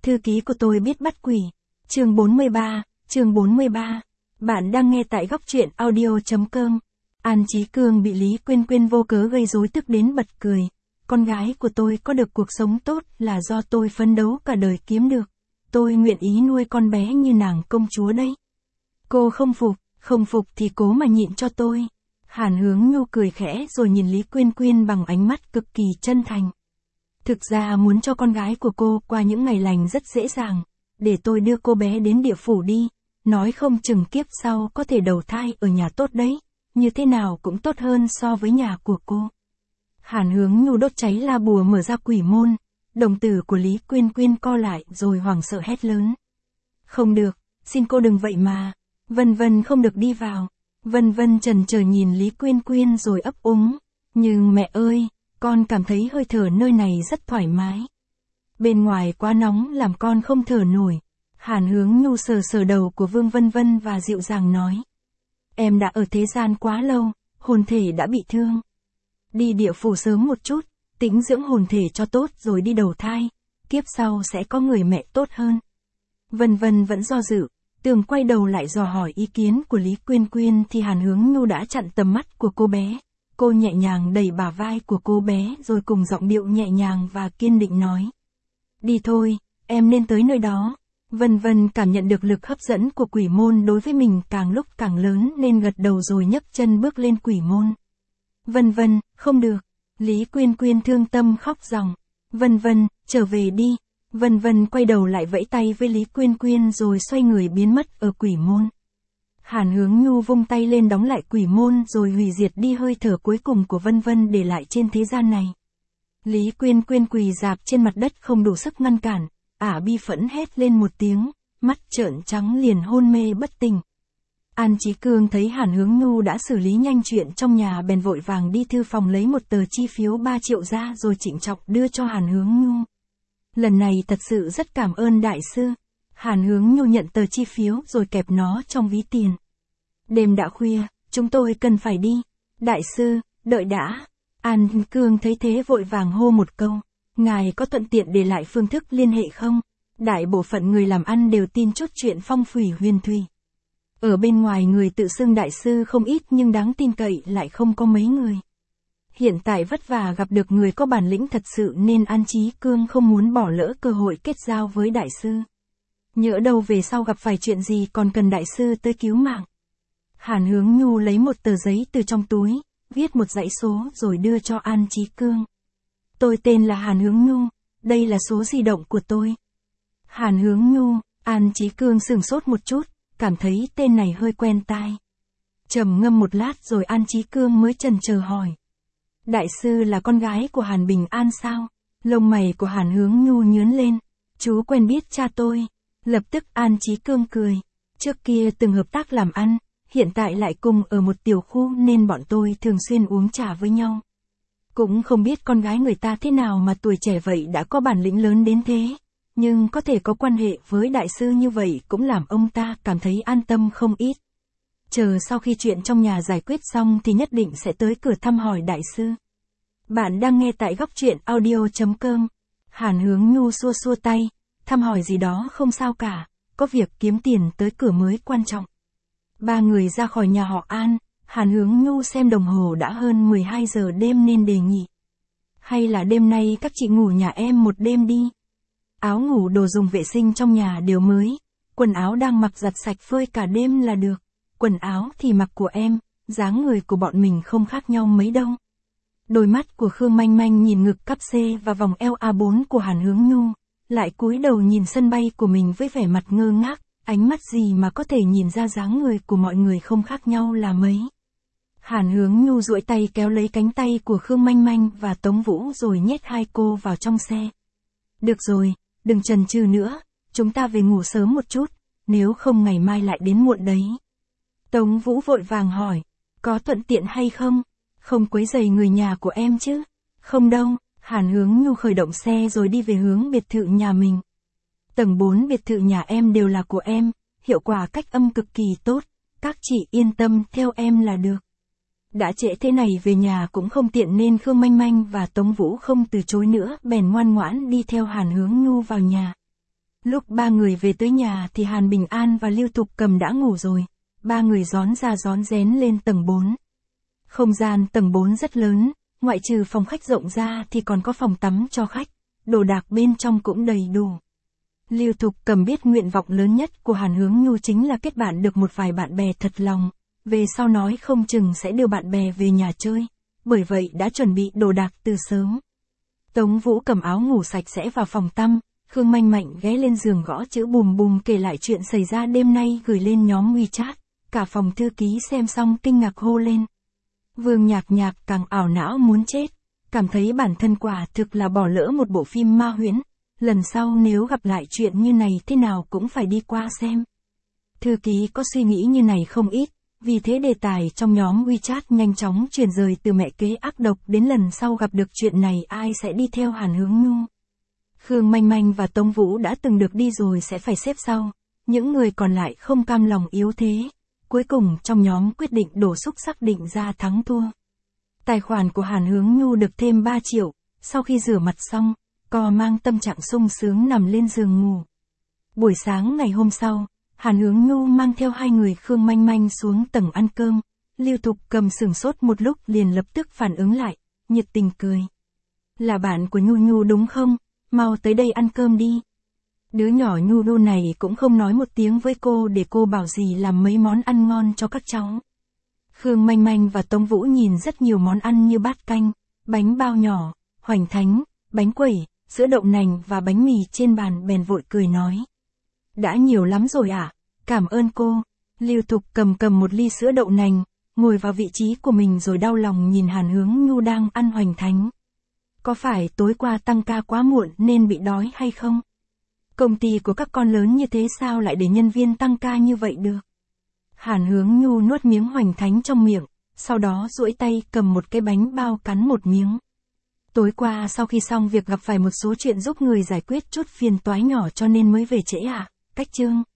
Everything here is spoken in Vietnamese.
Thư ký của tôi biết bắt quỷ. Chương 43. Bạn đang nghe tại góc truyện audio.com. An Chí Cương bị Lý Quyên Quyên vô cớ gây rối tức đến bật cười. Con gái của tôi có được cuộc sống tốt là do tôi phấn đấu cả đời kiếm được. Tôi nguyện ý nuôi con bé như nàng công chúa đấy. Cô không phục thì cố mà nhịn cho tôi. Hàn Hướng Nhu cười khẽ rồi nhìn Lý Quyên Quyên bằng ánh mắt cực kỳ chân thành. Thực ra muốn cho con gái của cô qua những ngày lành rất dễ dàng. Để tôi đưa cô bé đến địa phủ đi. Nói không chừng kiếp sau có thể đầu thai ở nhà tốt đấy. Như thế nào cũng tốt hơn so với nhà của cô. Hàn Hướng Nhu đốt cháy la bùa mở ra quỷ môn. Đồng tử của Lý Quyên Quyên co lại rồi hoảng sợ hét lớn. Không được, xin cô đừng vậy mà. Vân Vân không được đi vào. Vân Vân chần chờ nhìn Lý Quyên Quyên rồi ấp úng. Nhưng mẹ ơi, con cảm thấy hơi thở nơi này rất thoải mái. Bên ngoài quá nóng làm con không thở nổi. Hàn Hướng Nhu sờ đầu của Vương Vân Vân và dịu dàng nói. Em đã ở thế gian quá lâu, hồn thể đã bị thương. Đi địa phủ sớm một chút, tĩnh dưỡng hồn thể cho tốt rồi đi đầu thai. Kiếp sau sẽ có người mẹ tốt hơn. Vân Vân vẫn do dự. Tường quay đầu lại dò hỏi ý kiến của Lý Quyên Quyên thì Hàn Hướng Nhu đã chặn tầm mắt của cô bé. Cô nhẹ nhàng đẩy bả vai của cô bé rồi cùng giọng điệu nhẹ nhàng và kiên định nói. Đi thôi, em nên tới nơi đó. Vân Vân cảm nhận được lực hấp dẫn của quỷ môn đối với mình càng lúc càng lớn nên gật đầu rồi nhấc chân bước lên quỷ môn. Vân Vân, không được. Lý Quyên Quyên thương tâm khóc ròng. Vân Vân, trở về đi. Vân Vân quay đầu lại vẫy tay với Lý Quyên Quyên rồi xoay người biến mất ở quỷ môn. Hàn Hướng Nhu vung tay lên đóng lại quỷ môn rồi hủy diệt đi hơi thở cuối cùng của Vân Vân để lại trên thế gian này. Lý Quyên Quyên quỳ rạp trên mặt đất không đủ sức ngăn cản, ả bi phẫn hét lên một tiếng, mắt trợn trắng liền hôn mê bất tỉnh. An Chí Cương thấy Hàn Hướng Nhu đã xử lý nhanh chuyện trong nhà bèn vội vàng đi thư phòng lấy một tờ chi phiếu 3 triệu ra rồi trịnh trọng đưa cho Hàn Hướng Nhu. Lần này thật sự rất cảm ơn đại sư. Hàn Hướng Nhu nhận tờ chi phiếu rồi kẹp nó trong ví tiền. Đêm đã khuya, chúng tôi cần phải đi. Đại sư, đợi đã. An Cương thấy thế vội vàng hô một câu. Ngài có thuận tiện để lại phương thức liên hệ không? Đại bộ phận người làm ăn đều tin chốt chuyện phong thủy huyền thủy. Ở bên ngoài người tự xưng đại sư không ít nhưng đáng tin cậy lại không có mấy người. Hiện tại vất vả gặp được người có bản lĩnh thật sự nên An Chí Cương không muốn bỏ lỡ cơ hội kết giao với đại sư. Nhỡ đâu về sau gặp phải chuyện gì còn cần đại sư tới cứu mạng. Hàn Hướng Nhu lấy một tờ giấy từ trong túi, viết một dãy số rồi đưa cho An Chí Cương. Tôi tên là Hàn Hướng Nhu, đây là số di động của tôi. Hàn Hướng Nhu, An Chí Cương sửng sốt một chút, cảm thấy tên này hơi quen tai. Trầm ngâm một lát rồi An Chí Cương mới chần chờ hỏi. Đại sư là con gái của Hàn Bình An sao? Lông mày của Hàn Hướng Nhu nhướng lên. Chú quen biết cha tôi. Lập tức An Chí Cương cười. Trước kia từng hợp tác làm ăn, hiện tại lại cùng ở một tiểu khu nên bọn tôi thường xuyên uống trà với nhau. Cũng không biết con gái người ta thế nào mà tuổi trẻ vậy đã có bản lĩnh lớn đến thế. Nhưng có thể có quan hệ với đại sư như vậy cũng làm ông ta cảm thấy an tâm không ít. Chờ sau khi chuyện trong nhà giải quyết xong thì nhất định sẽ tới cửa thăm hỏi đại sư. Bạn đang nghe tại góc truyện audio.com. Hàn Hướng Nhu xua xua tay, thăm hỏi gì đó không sao cả, có việc kiếm tiền tới cửa mới quan trọng. Ba người ra khỏi nhà họ An, Hàn Hướng Nhu xem đồng hồ đã hơn 12 giờ đêm nên đề nghị. Hay là đêm nay các chị ngủ nhà em một đêm đi. Áo ngủ đồ dùng vệ sinh trong nhà đều mới, quần áo đang mặc giặt sạch phơi cả đêm là được. Quần áo thì mặc của em, dáng người của bọn mình không khác nhau mấy đâu. Đôi mắt của Khương Manh Manh nhìn ngực cắp C và vòng eo A4 của Hàn Hướng Nhu, lại cúi đầu nhìn sân bay của mình với vẻ mặt ngơ ngác, ánh mắt gì mà có thể nhìn ra dáng người của mọi người không khác nhau là mấy. Hàn Hướng Nhu duỗi tay kéo lấy cánh tay của Khương Manh Manh và Tống Vũ rồi nhét hai cô vào trong xe. Được rồi, đừng chần chừ nữa, chúng ta về ngủ sớm một chút, nếu không ngày mai lại đến muộn đấy. Tống Vũ vội vàng hỏi, có thuận tiện hay không? Không quấy rầy người nhà của em chứ? Không đâu, Hàn Hướng Nhu khởi động xe rồi đi về hướng biệt thự nhà mình. Tầng 4 biệt thự nhà em đều là của em, hiệu quả cách âm cực kỳ tốt, các chị yên tâm theo em là được. Đã trễ thế này về nhà cũng không tiện nên Khương Manh Manh và Tống Vũ không từ chối nữa bèn ngoan ngoãn đi theo Hàn Hướng Nhu vào nhà. Lúc ba người về tới nhà thì Hàn Bình An và Lưu Thục Cầm đã ngủ rồi. Ba người rón ra rón rén lên tầng 4. Không gian tầng 4 rất lớn, ngoại trừ phòng khách rộng ra thì còn có phòng tắm cho khách, đồ đạc bên trong cũng đầy đủ. Lưu Thục Cầm biết nguyện vọng lớn nhất của Hàn Hướng Nhu chính là kết bạn được một vài bạn bè thật lòng, về sau nói không chừng sẽ đưa bạn bè về nhà chơi, bởi vậy đã chuẩn bị đồ đạc từ sớm. Tống Vũ cầm áo ngủ sạch sẽ vào phòng tắm, Khương Manh Mạnh ghé lên giường gõ chữ bùm bùm kể lại chuyện xảy ra đêm nay gửi lên nhóm WeChat, cả phòng thư ký xem xong kinh ngạc hô lên. Vương Nhạc Nhạc càng ảo não muốn chết, cảm thấy bản thân quả thực là bỏ lỡ một bộ phim ma huyễn, lần sau nếu gặp lại chuyện như này thế nào cũng phải đi qua xem. Thư ký có suy nghĩ như này không ít, vì thế đề tài trong nhóm WeChat nhanh chóng chuyển rời từ mẹ kế ác độc đến lần sau gặp được chuyện này ai sẽ đi theo Hàn Hướng Nhu. Khương Manh Manh và Tống Vũ đã từng được đi rồi sẽ phải xếp sau, những người còn lại không cam lòng yếu thế. Cuối cùng trong nhóm quyết định đổ xúc xác định ra thắng thua. Tài khoản của Hàn Hướng Nhu được thêm 3 triệu, sau khi rửa mặt xong, cô mang tâm trạng sung sướng nằm lên giường ngủ. Buổi sáng ngày hôm sau, Hàn Hướng Nhu mang theo hai người Khương Manh Manh xuống tầng ăn cơm, Lưu Thục Cầm sửng sốt một lúc liền lập tức phản ứng lại, nhiệt tình cười. Là bạn của Nhu Nhu đúng không? Mau tới đây ăn cơm đi. Đứa nhỏ Nhu Nhu này cũng không nói một tiếng với cô để cô bảo gì làm mấy món ăn ngon cho các cháu. Khương Manh Manh và Tống Vũ nhìn rất nhiều món ăn như bát canh, bánh bao nhỏ, hoành thánh, bánh quẩy, sữa đậu nành và bánh mì trên bàn bèn vội cười nói. Đã nhiều lắm rồi à? Cảm ơn cô. Lưu Thục cầm một ly sữa đậu nành, ngồi vào vị trí của mình rồi đau lòng nhìn Hàn Hướng Nhu đang ăn hoành thánh. Có phải tối qua tăng ca quá muộn nên bị đói hay không? Công ty của các con lớn như thế sao lại để nhân viên tăng ca như vậy được? Hàn Hướng Nhu nuốt miếng hoành thánh trong miệng, sau đó duỗi tay cầm một cái bánh bao cắn một miếng. Tối qua sau khi xong việc gặp phải một số chuyện giúp người giải quyết chút phiền toái nhỏ cho nên mới về trễ à? Cách chương